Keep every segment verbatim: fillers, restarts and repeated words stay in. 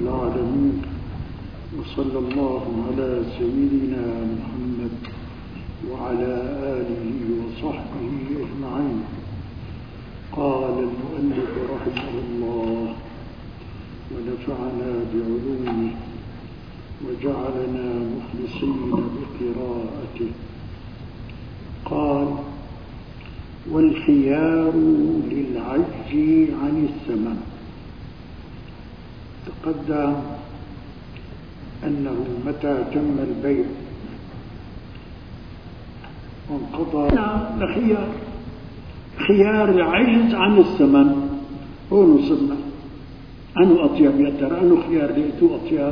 العالمين، وصلى الله على سيدنا محمد وعلى آله وصحبه أجمعين. قال المؤلف رحمه الله ونفعنا بعلومه وجعلنا مخلصين بقراءته. قال: والخيار للعجز عن الثمن. تقدم أنه متى تم البيع وانقضى الخيار خيار العجز عن الثمن. هون وصلنا أنه أطيب يا ترى أنه خيار لقيته أطيب.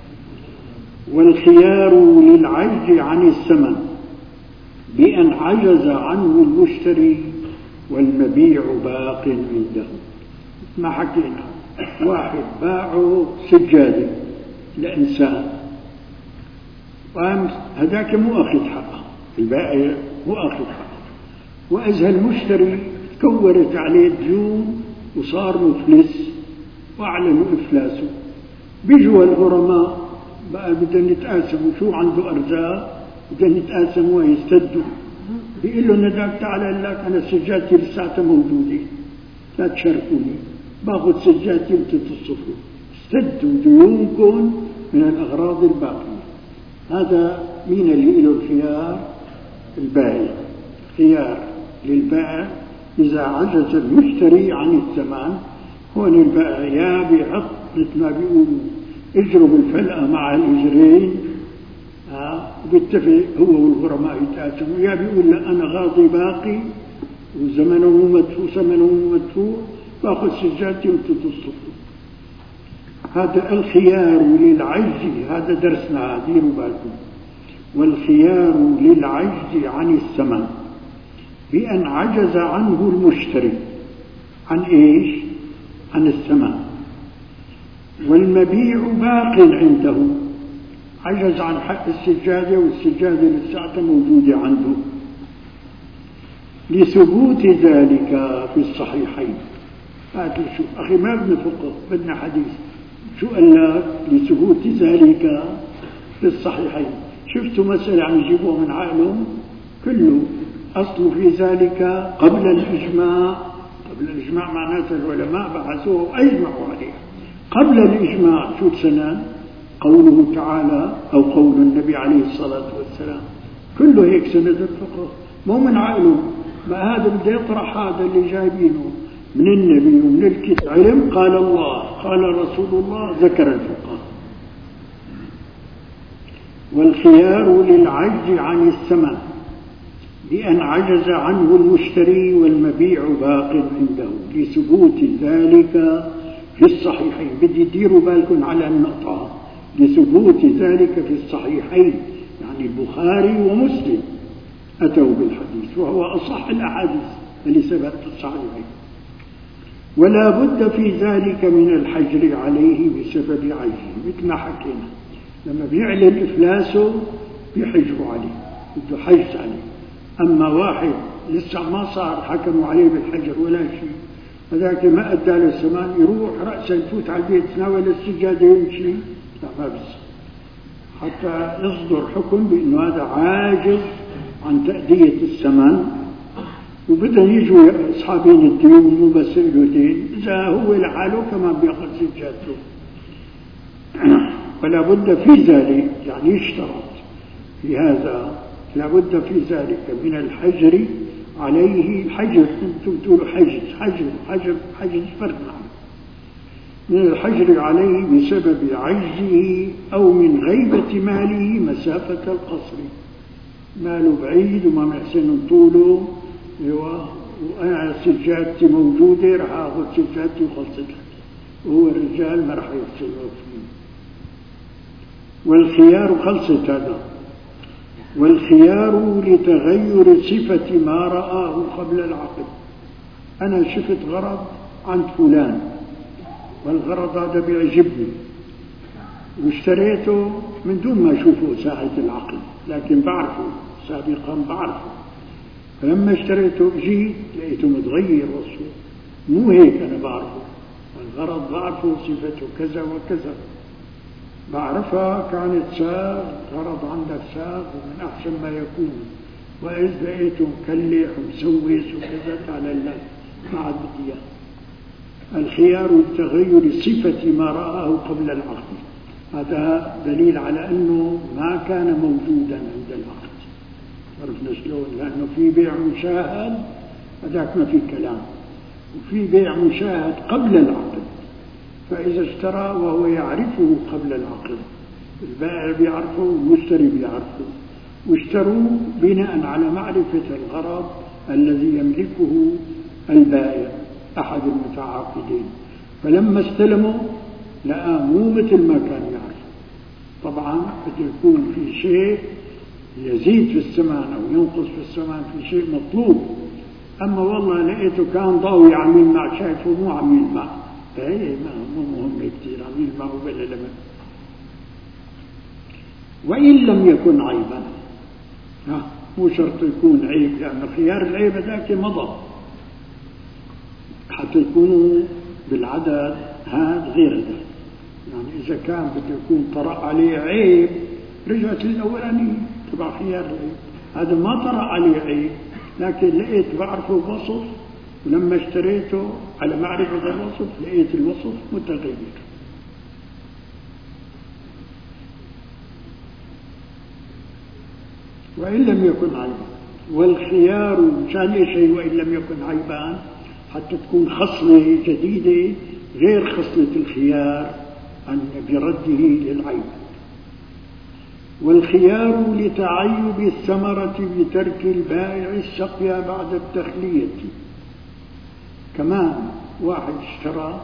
والخيار للعجز عن الثمن بأن عجز عنه المشتري والمبيع باق عنده. ما حكينا واحد باعه سجادة لإنسان وقام هذاك مو أخذ حقه، البائع مو أخذ حقه، وإذا المشتري تكورت عليه ديون وصار مفلس وأعلنوا إفلاسه. بيجوا الغرماء بقى بدهم يتقاسموا شو عنده أرزاق، بدهم يتقاسموا ويستدوا. بيقول له نداك تعال لك أنا سجادتي لساتها موجودة لا تشاركوني، باخذ سجادتي وتتصفوا، استدوا ديونكم من الأغراض الباقية. هذا مين اللي له الخيار؟ البائع. خيار للبائع إذا عجز المشتري عن الثمن. هون البائع يا بيحط مثل ما بيقولوا اجرب الفلقة مع الإجرين، ها وبيتفق هو والغرماء يتقاسموا، يا بيقول لا أنا غاضي باقي وزمنه مدفوع ثمنه مدفوع باخذ سجادتي وتتصفوا. هذا الخيار للعجز، هذا درسنا ديروا بالكم. والخيار للعجز عن الثمن بأن عجز عنه المشتري عن إيش؟ عن الثمن، والمبيع باق عنده، عجز عن حق السجادة والسجادة لساعته موجودة عنده، لثبوت ذلك في الصحيحين. هاتوا شو أخي ما بدنا فقه بدنا حديث. شو قال لك؟ لثبوت ذلك في الصحيحين. شفتوا مسألة عم يجيبوها من عقلهم كله. أصل في ذلك قبل الإجماع. قبل الإجماع معناته العلماء بحثوه وأجمعوا عليه. قبل الإجماع شو سنة؟ قوله تعالى أو قول النبي عليه الصلاة والسلام. كله هيك سند الفقه مو من عقله. ما هذا بده يطرح هذا اللي جايبينه من النبي ومن الكتاب. علم قال الله قال رسول الله ذكر الفقه. والخيار للعجز عن الثمن بأن عجز عنه المشتري والمبيع باق عنده، لثبوت ذلك في الصحيحين. بدي ديروا بالكم على النقطة، لثبوت ذلك في الصحيحين، يعني البخاري ومسلم أتوا بالحديث وهو أصح الأحاديث اللي ثبت في الصحيحين. ولا بد في ذلك من الحجر عليه بسبب عجزه، مثل ما حكينا لما بيعلن إفلاسه بيحجروا عليه، بده حجز عليه. أما واحد لسه ما صار حكموا عليه بالحجر ولا شيء، فذاك ما أدى له الثمن يروح رأسا يفوت على البيت يتناول السجادة ويمشي، لا ما بس، حتى يصدر حكم بأنه هذا عاجز عن تأدية الثمن. وبدهم يجوا أصحابين الدين مو بس له دين، إذا هو لحاله كمان بيأخذ سجادته. ولا بد في ذلك، يعني يشترط في هذا لا بد في ذلك من الحجر عليه. حجر انتم تقولوا حجز حجر حجر حجز فرق عنه. من الحجر عليه بسبب عجزه أو من غيبة ماله مسافة القصر. ماله بعيد وما محسن طوله وأنا سجادتي موجودة راح أخذ سجادتي وخلصت لك، وهو الرجال ما راح يحسن فيه. والخيار خلصت هذا. والخيار لتغير صفة ما رآه قبل العقد. أنا شفت غرض عند فلان والغرض هذا بيعجبني واشتريته من دون ما أشوفه ساعة العقد، لكن بعرفه سابقا بعرفه. فلما اشتريته جيت لقيته متغير وصفه مو هيك أنا بعرفه، والغرض بعرفه صفته كذا وكذا، بعرفها كانت ساغ، غرض عندك ساغ ومن أحسن ما يكون، وإذ لقيته مكلح ومسوس وكذا على الله ما عاد بدي إياه. الخيار لتغير صفة ما رآه قبل العقد، هذا دليل على أنه ما كان موجودا عند العقد. عرفنا شلون؟ لأنه في بيع مشاهد هذاك ما في كلام، وفي بيع مشاهد قبل العقد. فإذا اشترى وهو يعرفه قبل العقد، البائع بيعرفه والمشتري بيعرفه، واشتروا بناء على معرفة الغرض الذي يملكه البائع أحد المتعاقدين. فلما استلموا لقى مو مثل ما كان يعرف. طبعا قد يكون في شيء يزيد في الثمن أو ينقص في الثمن، في شيء مطلوب. أما والله لقيته كان ضاوي عميل مع، شايفه مو عميل مع، فهي مو مهم كثير عميل معه بلا لمن. وإن لم يكن عيبا، ها مو شرط يكون عيب، لأن خيار العيب ذاك مضى حتى يكونوا بالعدد هذا غير ذلك. يعني إذا كان بده يكون طرأ عليه عيب رجعت للأولاني تبع خيار العيب. هذا ما طرأ عليه عيب، لكن لقيت بعرفه وصف، ولما اشتريته على معرفة الوصف لقيت الوصف متغير. وإن لم يكن عيبا، والخيار مشان ايش هي وإن لم يكن عيبان؟ حتى تكون خصلة جديدة غير خصلة الخيار عن برده للعيب. والخيار لتعيب الثمرة بترك البائع السقيا بعد التخلية. كمان واحد اشترى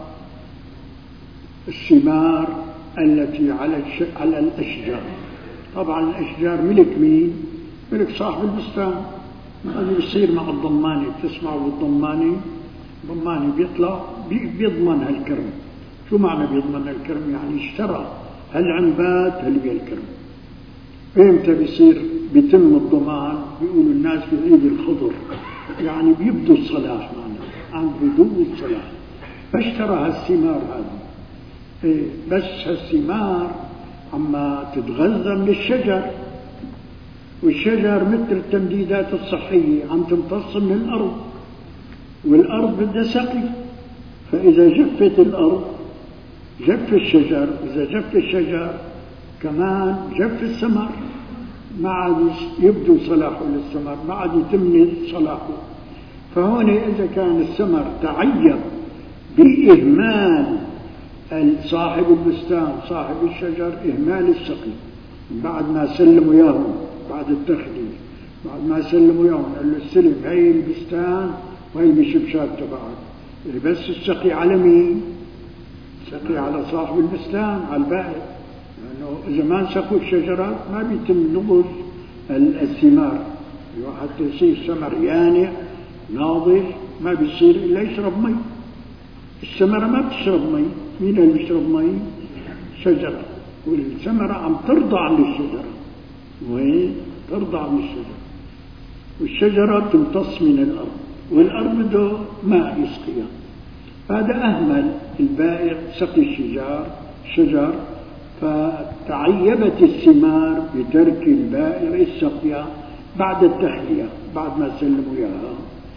الثمار التي على على الأشجار. طبعا الأشجار ملك مين؟ ملك صاحب البستان. هذا بيصير مع الضماني، بتسمعوا بالضماني؟ الضماني بيطلع بيضمن هالكرم. شو معنى بيضمن هالكرم؟ يعني اشترى هالعنبات هالبي الكرم. امتى بيصير بيتم الضمان؟ بيقولوا الناس في عيد الخضر، يعني بيبدوا الصلاح، معنا عند بدو الصلاح. فاشترى هالثمار هذه، إيه بس هالثمار عما تتغذى من الشجر، والشجر مثل التمديدات الصحية عم تمتص من الأرض، والأرض بدها سقي. فإذا جفت الأرض جف الشجر، إذا جف الشجر كمان جف الثمر، ما عاد يبدو صلاحه للثمر، ما عاد يتم صلاحه. فهون إذا كان الثمر تعيب بإهمال صاحب البستان صاحب الشجر، إهمال السقي، بعد ما سلموا إياهم بعد التخليل، بعد ما سلموا إياهم قال له استلم هاي البستان وهي البشبشات تبعك، بس السقي على مين؟ سقي على صاحب البستان، على البائع. لأنه إذا ما سقوا الشجرات ما بيتم نضج الثمار، حتى يصير ثمر يانع ناضج ما بيصير إلا يشرب مي. الثمرة ما بتشرب مي، مين اللي بيشرب مي؟ شجرة. والثمرة عم ترضع من الشجرة، وهي ترضع من الشجرة، والشجرة تمتص من الأرض، والأرض بده ماء يسقيها. هذا أهمل البائع سقي الشجار شجر، فتعيبت الثمار بترك البائع السقيا بعد التخلية، بعد ما سلموا إياها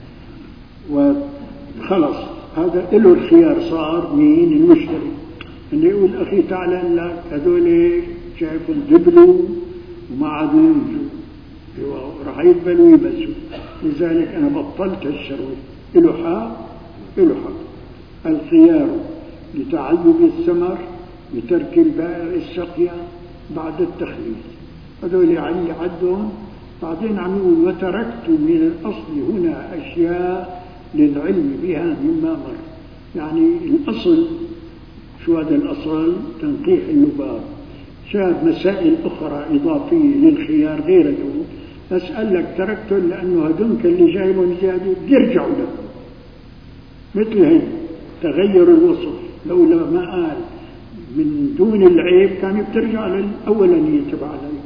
وخلص. هذا له الخيار، صار مين؟ المشتري. اللي يقول أخي تعال لك هذول شايفهم دبلوا وما عادوا ينجوا، راح يدبلوا يبسوا، لذلك أنا بطلت الشروط. له حق، له حق. الخيار لتعيب الثمر بترك البائع السقيا بعد التخليص. هذول يعني عدهم. بعدين عم يقول وتركت من الأصل هنا أشياء للعلم بها مما مر. يعني الأصل شو هذا الأصل؟ تنقيح اللباب. شاهد مسائل أخرى إضافية للخيار غيره، أسأل لك تركته لأنه هدونك اللي جايبهم زيادة بيرجعوا لك، مثل هي تغير الوصف. لولا ما قال من دون العيب كان بترجع للأولانية تبع العيب.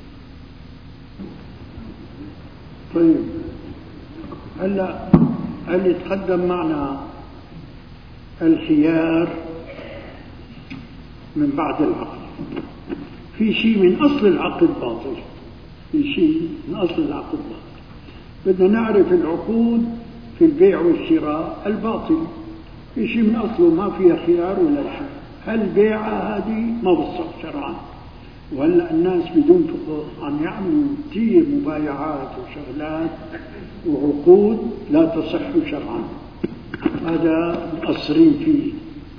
طيب هلا هل يتقدم معنا الخيار من بعد العقد؟ في شيء من أصل العقد باطل، في شيء من أصل العقد باطل. بدنا نعرف العقود في البيع والشراء الباطل، في شيء من أصله ما فيها خيار ولا شيء. هل بيعة هذه ما بتصح شرعا؟ وهلا الناس بدون فقه عم يعملوا كثير مبايعات وشغلات وعقود لا تصح شرعا، هذا مقصرين فيه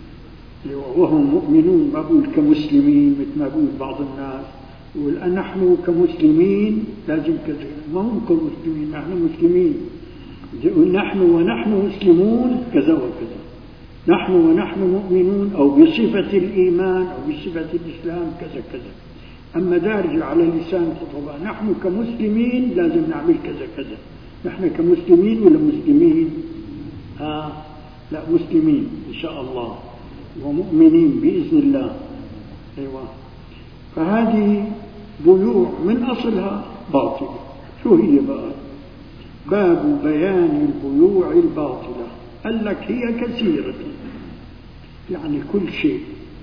وهم مؤمنون. ما بقول كمسلمين مثل ما بقول بعض الناس، يقول نحن كمسلمين لازم كذا، ما هم كمسلمين، نحن مسلمين. يقول نحن ونحن مسلمون كذا وكذا، نحن ونحن مؤمنون أو بصفة الإيمان أو بصفة الإسلام كذا كذا. أما دارج على لسان خطباء نحن كمسلمين لازم نعمل كذا كذا، نحن كمسلمين ولا مسلمين؟ آه لا، مسلمين إن شاء الله ومؤمنين بإذن الله. أيوة. فهذه بيوع من أصلها باطل. شو هي بقى؟ باب بيان البيوع الباطلة. قال لك هي كثيرة، يعني كل شيء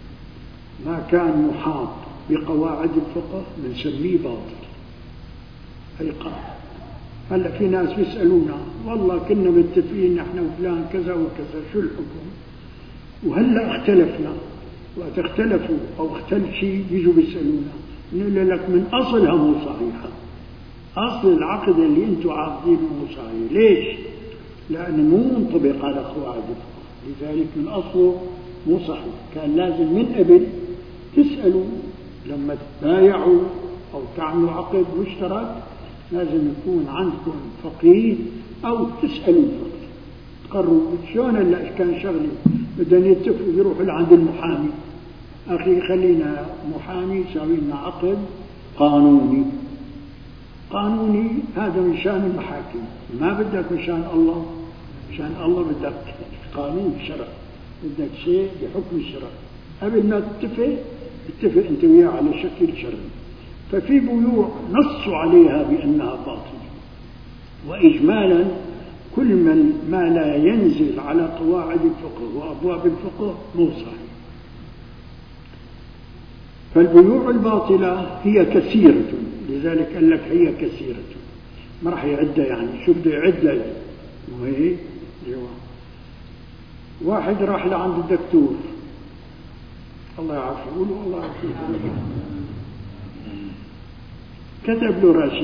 ما كان محاط بقواعد الفقه بنسميه باطل. هي قاعدة. هلا في ناس بيسألونا والله كنا متفقين نحن وفلان كذا وكذا، شو الحكم؟ وهلا اختلفنا، وقت اختلفوا او اختلف شيء يجوا بيسألونا، نقول لك من اصلها مو صحيحة. اصل العقد اللي انتم عاقدينه مو صحيح. ليش؟ لانه مو منطبق على قواعد الفقه، لذلك من اصله مو صحيح. كان لازم من قبل تسألوا لما تبايعوا او تعملوا عقد مشترك، لازم يكون عندكم فقيه او تسألوا الفقيه تقرروا. شلون هلا كان شغلي بدنا يتفقوا يروحوا لعند المحامي، اخي خلينا محامي يساوي لنا عقد قانوني. قانوني هذا من شان المحاكم، ما بدك من شان الله. مشان الله بدك قانون شرع، بدك شيء بحكم الشرع. قبل ما تتفق اتفق انت وياه على شكل شرعي. ففي بيوع نصوا عليها بأنها باطلة، وإجمالا كل من ما لا ينزل على قواعد الفقه وأبواب الفقه مو صحيح. فالبيوع الباطلة هي كثيرة، لذلك قال لك هي كثيرة، ما راح يعدها. يعني شو بده يعدها؟ وهي واحد راح لعند الدكتور، الله يعافيه، قولوا الله يعافيه، كتب له راشد،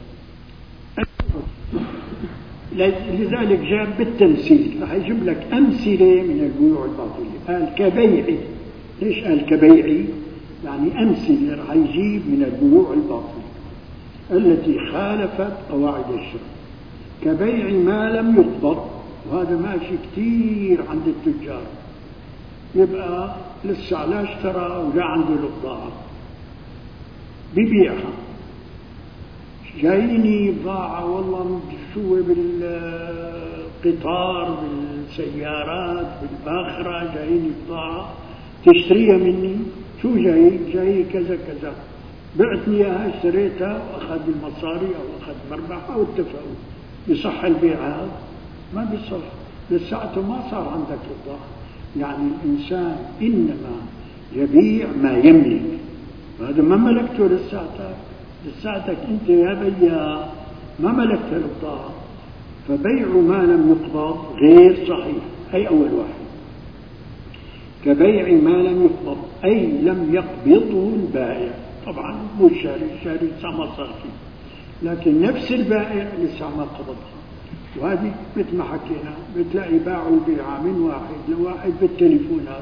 لذلك جاب بالتمثيل. راح يجيب لك أمثلة من البيوع الباطلة. قال كبيعي. ليش قال كبيعي؟ يعني أمثلة راح يجيب من البيوع الباطلة التي خالفت قواعد الشرع. كبيع ما لم يقبض، وهذا ماشي كتير عند التجار، يبقى لسه لا اشترى ولا عنده البضاعة ببيعها. جايني بضاعة والله شو بالقطار بالسيارات بالباخرة، جايني بضاعة تشتريها مني. شو جاي؟ جاي كذا كذا، بعتني اياها، اشتريتها واخذ المصاري او اخذ مربح او اتفقوا. يصح البيع هذا؟ ما بيصح، لساعته ما صار عندك البضاعة. يعني الإنسان إنما يبيع ما يملك، وهذا ما ملكته لساعتك. لساعتك أنت يا بياع ما ملكت البضاعة. فبيع ما لم يقبض غير صحيح. أي أول واحد كبيع ما لم يقبض، أي لم يقبضه البائع. طبعا مو الشاري، الشاري لسه ما صار فيه، لكن نفس البائع لسه ما قبضها. وهذه مثل ما حكينا بتلاقي باعوا البيعة من واحد لواحد بالتليفونات.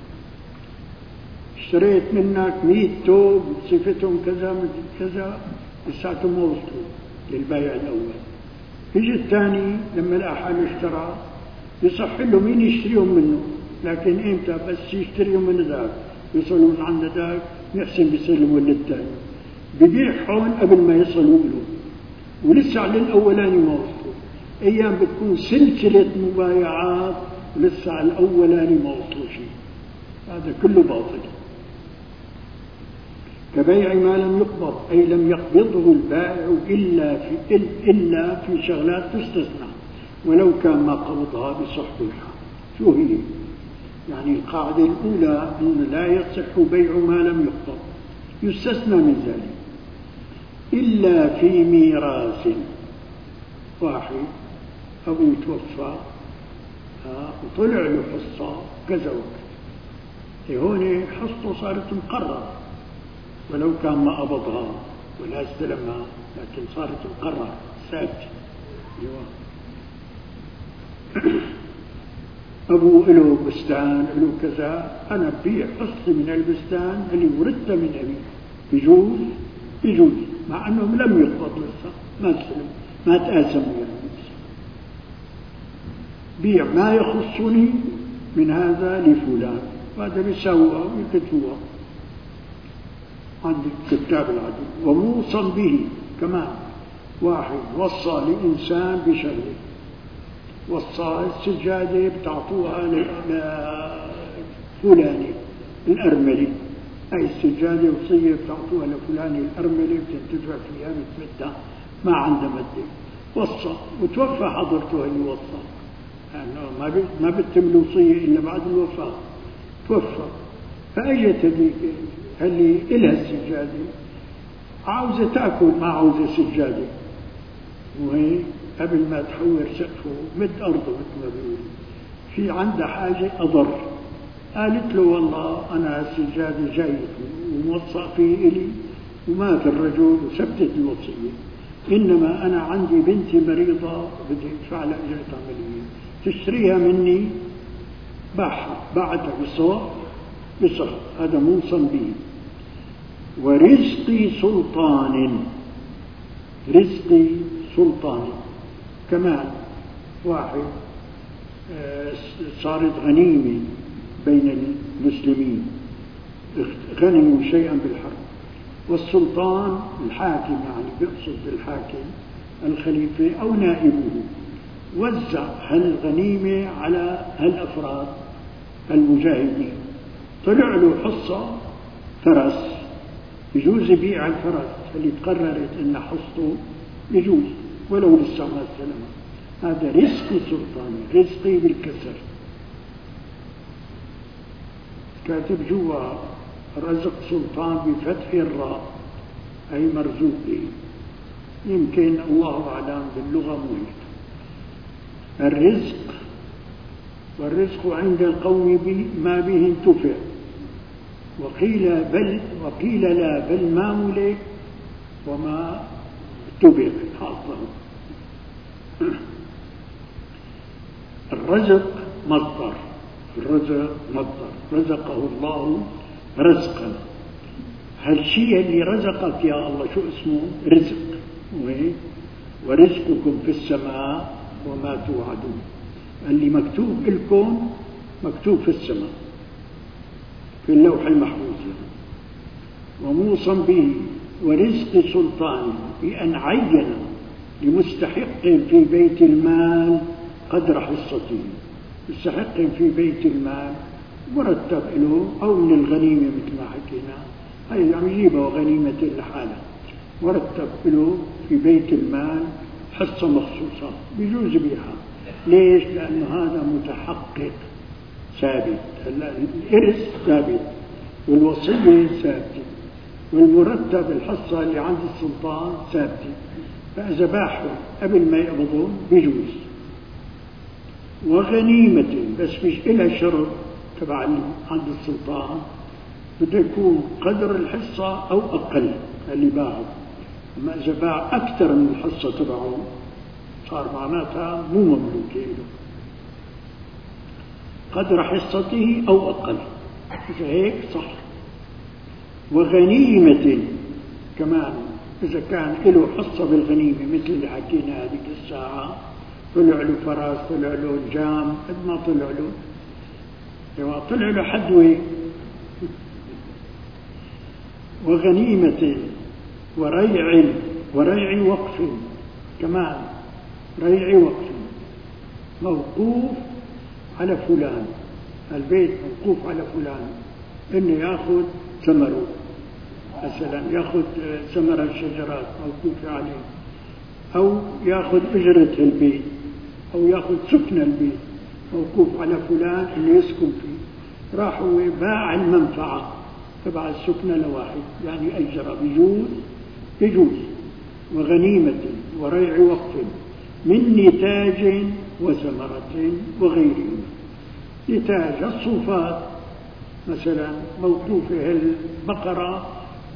اشتريت منك مئة توب صفتهم كذا كذا، لساتهم ما وصلوا للبيع الأول. يجي الثاني لما لقى حاله اشترى، يصح له مين يشتريهم منه، لكن امتى؟ بس يشتريهم من ذاك، يصلوا من عند ذاك، يحسن بيسلموا للثاني، ببيع هون قبل ما يصلوا له، ولسه على الأولاني ما وصلوا. أيام بتكون سلسلة مبايعات ولسه على الأولاني ما وصلوا شيء. هذا كله باطل. كبيع ما لم يقبض، أي لم يقبضه البائع إلا في إلا في شغلات تستثنى، ولو كان ما قبضها بصحبها. شو هي؟ يعني القاعدة الأولى أن لا يصح بيع ما لم يقبض، يستثنى من ذلك إلا في ميراث. واحد أبو توفى وطلع له حصة كذا وقت، هون حصته صارت مقررة ولو كان ما قبضها ولا استلمها، لكن صارت مقررة ثابتة. أبو له بستان له كذا، أنا ببيع حصة من البستان اللي وردته من أبي، يجوز يجوز مع أنهم لم يقبض لسه، ما استلم ما تآسموا يعني، بيع ما يخصني من هذا لفلان، وهذا بيساويه ويكتبوه عند كتاب العدل. وموصى به كمان، واحد وصى لإنسان بشغله، وصى السجادة بتعطوها لفلان الأرملي، أي السجادة وصية بتعطوها لفلان الأرملي بتنتفع فيها بتمدها ما عنده مدة، وصى وتوفى حضرته اللي وصى، يعني ما ما بتتم الوصية إلا بعد الوفاة، توفى. فأجت هذيك اللي إلها السجادة عاوزة تأكل ما عاوزة سجادة، وهي قبل ما تحور سقفه مد أرضه مثل ما بيقول، في عندها حاجة أضر، قالت له والله أنا السجادة جايتني وموصى فيه إلي ومات الرجل وثبتت الوصية، إنما أنا عندي بنتي مريضة بدي أدفع لها أجرة عملية، تشتريها مني باعها، باعتها بصوت بصوت، هذا موصى به. ورزقي سلطان، رزقي سلطان كمان، واحد صارت غنيمة بين المسلمين، غنموا شيئا بالحرب، والسلطان الحاكم يعني بيقصد الحاكم الخليفة أو نائبه، وزع هالغنيمة على هالأفراد المجاهدين، طلع له حصة فرس، يجوز يبيع الفرس اللي تقررت إن حصته يجوز ولو لسه ما استلمها، هذا رزقي سلطاني، رزقي بالكسر. كاتب جوا رزق سلطان بفتح الراء أي مرزوق به، يمكن الله أعلم باللغة مهيت. الرزق والرزق عند القوم به ما به انتفع، وقيل بل وقيل لا بل ما ملك وما اتبع حاطه. الرزق مصدر، الرزق مصدر، رزقه الله رزقا، هالشيء اللي رزقك يا الله شو اسمه؟ رزق. ورزقكم في السماء وما توعدون، اللي مكتوب لكم مكتوب في السماء في اللوح المحفوظ. وموصى به ورزق سلطان بأن عين لمستحق في بيت المال قدر حصته، مستحق في بيت المال مرتب له أو من الغنيمة مثل ما حكينا، هي يعني يجيبها غنيمة لحالها، مرتب له في بيت المال حصة مخصوصة بيجوز بيها. ليش؟ لأنه هذا متحقق ثابت، الإرث ثابت والوصية ثابتة والمرتب الحصة اللي عند السلطان ثابتة، فإذا باحوا قبل ما يقبضون بيجوز. وغنيمة بس مش إلها شرط تبع عند السلطان، بده يكون قدر الحصة أو أقل اللي باعه، أما إذا باع أكثر من الحصة تبعه صار معناتها مو مملوكة له، قدر حصته أو أقل، إذا هيك صح. وغنيمة كمان إذا كان له حصة بالغنيمة مثل اللي حكينا هذيك الساعة، طلع له فرس، طلع له جام، قد ما طلع له، لما طلع له حدوة. وغنيمة وريع، وريع وقف كمان، ريع وقف موقوف على فلان، البيت موقوف على فلان إنه يأخذ ثمره، مثلا يأخذ ثمر الشجرات موقوف عليه، أو يأخذ أجرة البيت، أو يأخذ سكن البيت موقوف على فلان إنه يسكن فيه، راح هو باع المنفعة تبع السكنى لواحد، يعني أجر بيجوز بيجوز وغنيمة وريع وقف من نتاج وثمرة وغيرهما. نتاج الصوفات مثلا موقوفة البقرة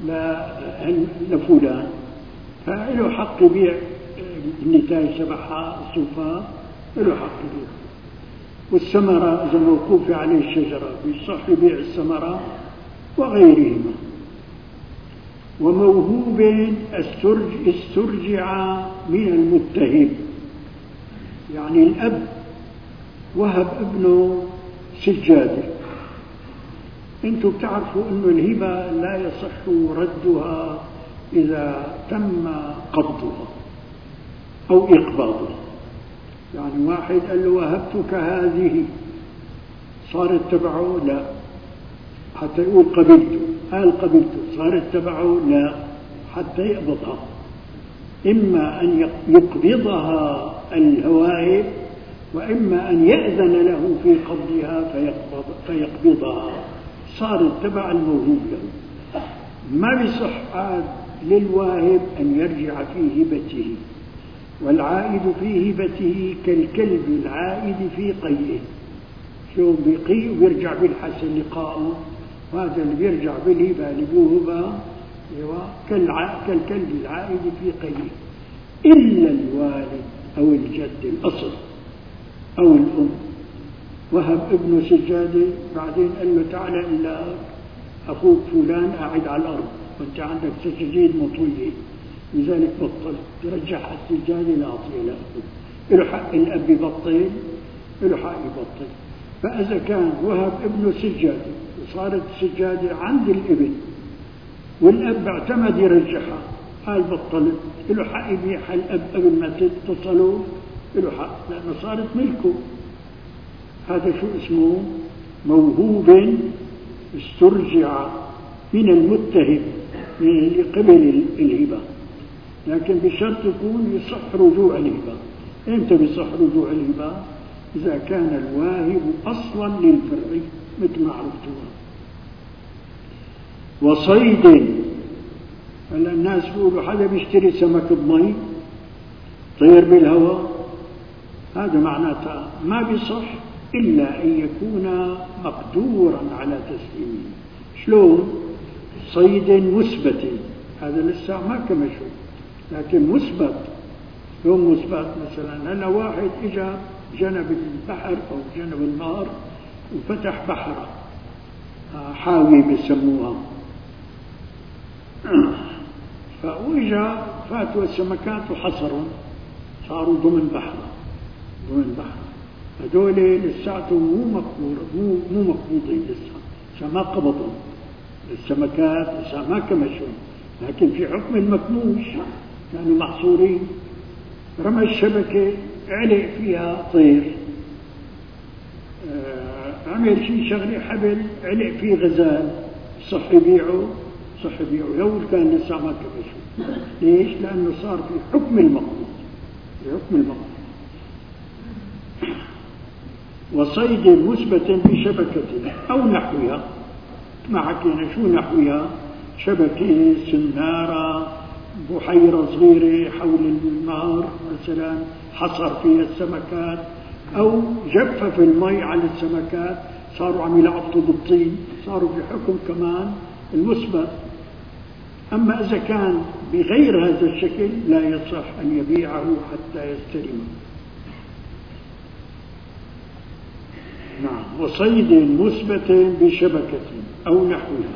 لفلان، فله حق يبيع النتاج تبعها الصوفات، له حق يبيع. والثمرة إذا موقوفة عليه الشجرة بيصح يبيع الثمرة وغيرهما. وموهوب استرجع من المتهب، يعني الأب وهب ابنه سجادة. انتم بتعرفوا انه الهبة لا يصح ردها إذا تم قبضها أو إقباضها. يعني واحد قال له وهبتك هذه، صارت تبعه؟ لا. حتى يقول قبلته، قال قبلته، صارت تبعه؟ لا، حتى يقبضها. إما أن يقبضها الهوائب، وإما أن يأذن له في قبضها فيقبض فيقبضها، صارت تبع الموهوب له. ما بيصح عاد للواهب أن يرجع في هبته، والعائد في هبته كالكلب العائد في قيئه. شو بيقي وبيرجع بالحسن لقاؤه، وهذا اللي بيرجع بالهبة اللي بيوهبها كالكلب العائد في قيئه، إلا الوالد أو الجد الأصل أو الأم. وهب ابنه سجادة، بعدين قال له تعالى إلا أخوك فلان قاعد على الأرض وأنت عندك سجاجيد مطوية، لذلك بطل ترجعها السجادة لأعطيها لأخوك. له حق الأب يبطل، له حق يبطل. فإذا كان وهب ابنه سجادة وصارت السجادة عند الابن والأب اعتمد يرجعها، قال بطلت، له حق يبيعها الأب قبل ما تتصلوا، له حق لأنه صارت ملكه. هذا شو اسمه؟ موهوب استرجع من المتهب، من اللي قبل الهبة، لكن بشرط يكون يصح رجوع الهبة. امتى بيصح رجوع الهبة؟ إذا كان الواهب أصلا للفرع مثل ما عرفتوها. وصيد، هلا الناس بيقولوا حدا بيشتري سمك بمي طير بالهواء، هذا معناتها ما بيصح إلا أن يكون مقدورا على تسليمه. شلون؟ صيد مثبت، هذا لسه ما كمشوا، لكن مثبت. شلون مثبت؟ مثلا هلا واحد اجى جنب البحر أو جنب النهر وفتح بحرة حاوي بسموها، فوجا فاتوا السمكات وحصروا، صاروا ضمن بحرة ضمن بحرة. هذول لساتهم مو مقبور مو مو مقبوضين لسه، ما قبضوا السمكات، لسه ما كمشوا، لكن في حكم المكموش كانوا محصورين. رمى الشبكة علق فيها طير، آه عمل شيء شغلة حبل علق فيه غزال، صح يبيعه صح يبيعه لو كان لسه ما كمشوا. ليش؟ لأنه صار في حكم المقبوض، في حكم المقبوض. وصيد مثبت بشبكة أو نحوها، ما حكينا شو نحوها؟ شبكة، سنارة، بحيرة صغيرة حول النهر مثلا حصر فيها السمكات، أو جفف المي على السمكات صاروا عم يلعبطوا بالطين، صاروا في حكم كمان المثبت. أما إذا كان بغير هذا الشكل لا يصح أن يبيعه حتى يستلمه. نعم. وصيد مثبت بشبكة أو نحوها.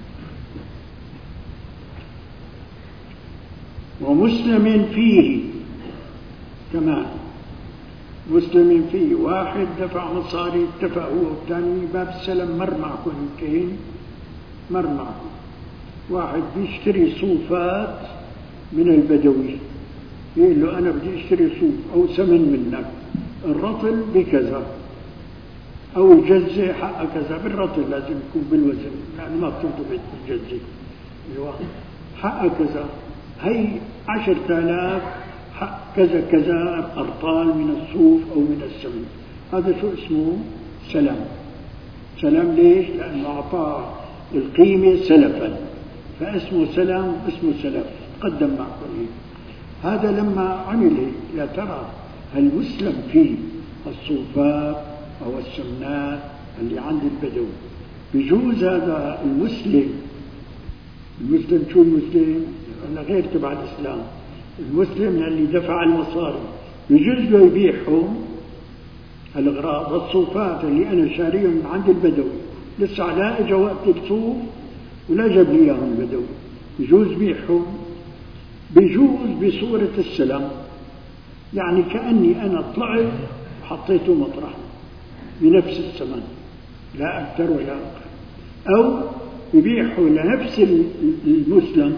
ومسلم فيه كمان، مسلم فيه واحد دفع مصاري، اتفق هو والثاني باب السلم، مر معكم يمكن مر معكم. واحد بيشتري صوفات من البدوي، يقول له أنا بدي اشتري صوف أو سمن منك، الرطل بكذا أو الجزة حق كذا. بالرطل لازم يكون بالوزن، يعني ما بتنضبط بالجزة، حق كذا، هي عشرة آلاف حق كذا كذا أرطال من الصوف أو من السمن. هذا شو اسمه؟ سلام. سلام ليش؟ لأنه أعطاه القيمة سلفا، فاسمه سلام اسمه سلف قدم مع كله. هذا لما عمل يا ترى هل يسلم فيه الصوفات أو السمنات اللي عند البدو؟ بجوز هذا المسلم، المسلم شو المسلم؟ أنا غير تبع الإسلام، المسلم اللي دفع المصاري بجوز له يبيعهم الأغراض. الصوفات اللي أنا شاريهم من عند البدوي لسه لا إجا وقت الصوف ولا جاب لي إياهم البدوي، بجوز بيعهم. بجوز بصورة السلام، يعني كأني أنا طلعت وحطيته مطرح بنفس الثمن لا أكثر ولا أقل، أو يبيعه لنفس المسلم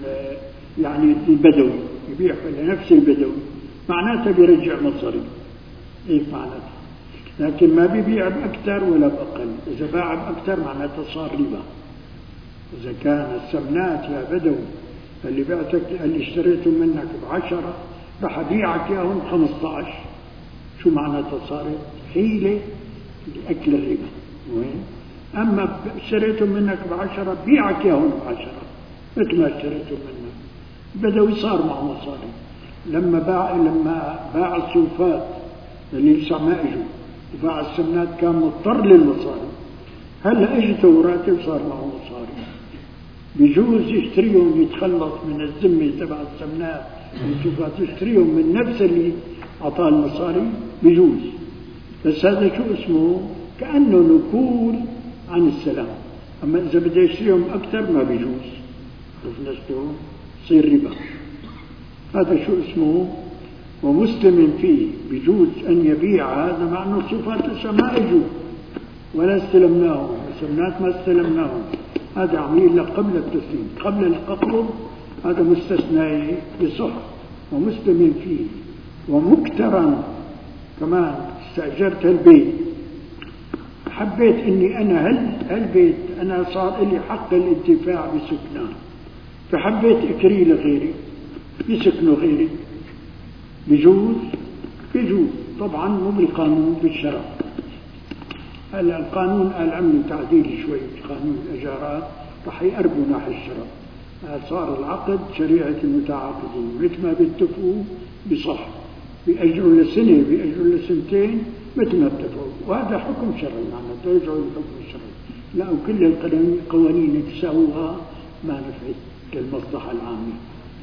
يعني البدوي، يبيعه لنفس البدوي، معناته بيرجع مصاري. إيه معناته؟ لكن ما بيبيع بأكثر ولا بأقل. إذا باع بأكثر معناته صار ربا. إذا كان السمنات يا بدوي اللي بعتك اللي اشتريته منك بعشرة رح أبيعك إياهم خمسة عشر، شو معناته؟ صارت حيلة لأكل الربا. وين؟ أما اشتريته منك بعشرة بيعك إياهم بعشرة مثل ما اشتريته منك. بدوي صار معه مصاري. لما باع لما باع الصوفات اللي لسه ما اجوا وباع السمنات كان مضطر للمصاري. هلا اجته وراتب صار معه مصاري، بجوز يشتريهم يتخلص من الذمة تبع السمنات والصوفات، يشتريهم من نفس اللي أعطاه المصاري بجوز. بس هذا شو اسمه؟ كأنه نقول عن السلام. أما إذا بده يشتريهم أكثر ما بيجوز، عرفنا شلون؟ صير ربا. هذا شو اسمه؟ ومسلم فيه بجوز أن يبيع. هذا مع أنه الصوفات لسه ما اجوا ولا استلمناهم، السمنات ما استلمناهم، هذا عميل قبل التسليم قبل القبض، هذا مستثنى بصح. ومسلم فيه ومكترا كمان، استأجرت البيت، حبيت اني انا هل هالبيت انا صار لي حق الانتفاع بسكنه، فحبيت اكري لغيري يسكنوا غيري، بجوز بجوز طبعا مو بالقانون بالشرع. هلا القانون قال عملوا تعديل شوي قانون الاجارات رح يقربوا ناحية الشرع. صار العقد شريعة المتعاقدين، مثل ما بيتفقوا بصح، بيأجروا لسنة بيأجروا لسنتين مثل ما اتفقوا، وهذا حكم شرعي معناته يرجعوا للحكم الشرعي. لا وكل القوانين اللي تساووها ما نفعت للمصلحة العامة.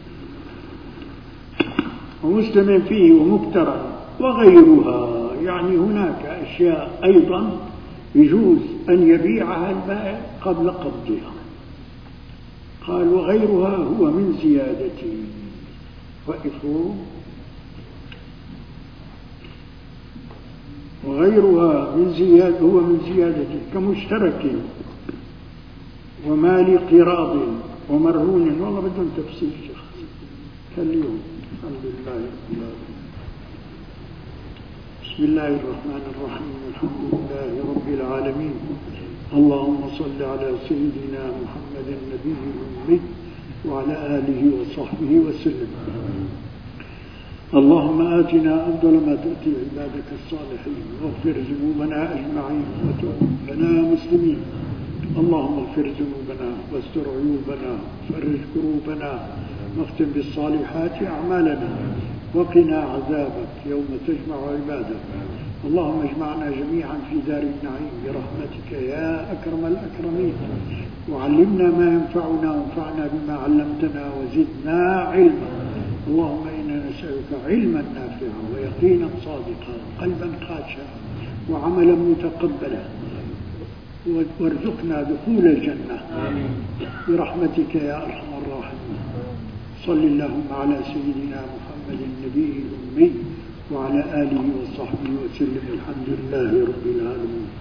ومسلم فيه ومبترا وغيرها، يعني هناك أشياء أيضا يجوز أن يبيعها البائع قبل قبضها. قال وغيرها هو من زيادته. وقفوا. وغيرها من زيادة هو من زيادته كمشترك ومال قراض ومرهون. والله بدهم تفسير شخصي خليهم. الحمد لله رب العالمين. بسم الله الرحمن الرحيم. الحمد لله رب العالمين. اللهم صل على سيدنا محمد النبي الأمي وعلى آله وصحبه وسلم. اللهم آتنا أفضل ما تؤتي عبادك الصالحين، واغفر ذنوبنا أجمعين وتوفنا مسلمين. اللهم اغفر ذنوبنا واستر عيوبنا وفرج كروبنا واختم بالصالحات أعمالنا وقنا عذابك يوم تجمع عبادك. اللهم اجمعنا جميعا في دار النعيم برحمتك يا أكرم الأكرمين، وعلمنا ما ينفعنا وانفعنا بما علمتنا وزدنا علما. اللهم إنا نسألك علما نافعا ويقينا صادقا وقلبا خاشعا وعملا متقبلا، وارزقنا دخول الجنة برحمتك يا أرحم الراحمين. صل اللهم على سيدنا محمد النبي الأمي وعلى آله وصحبه وسلم. الحمد لله رب العالمين.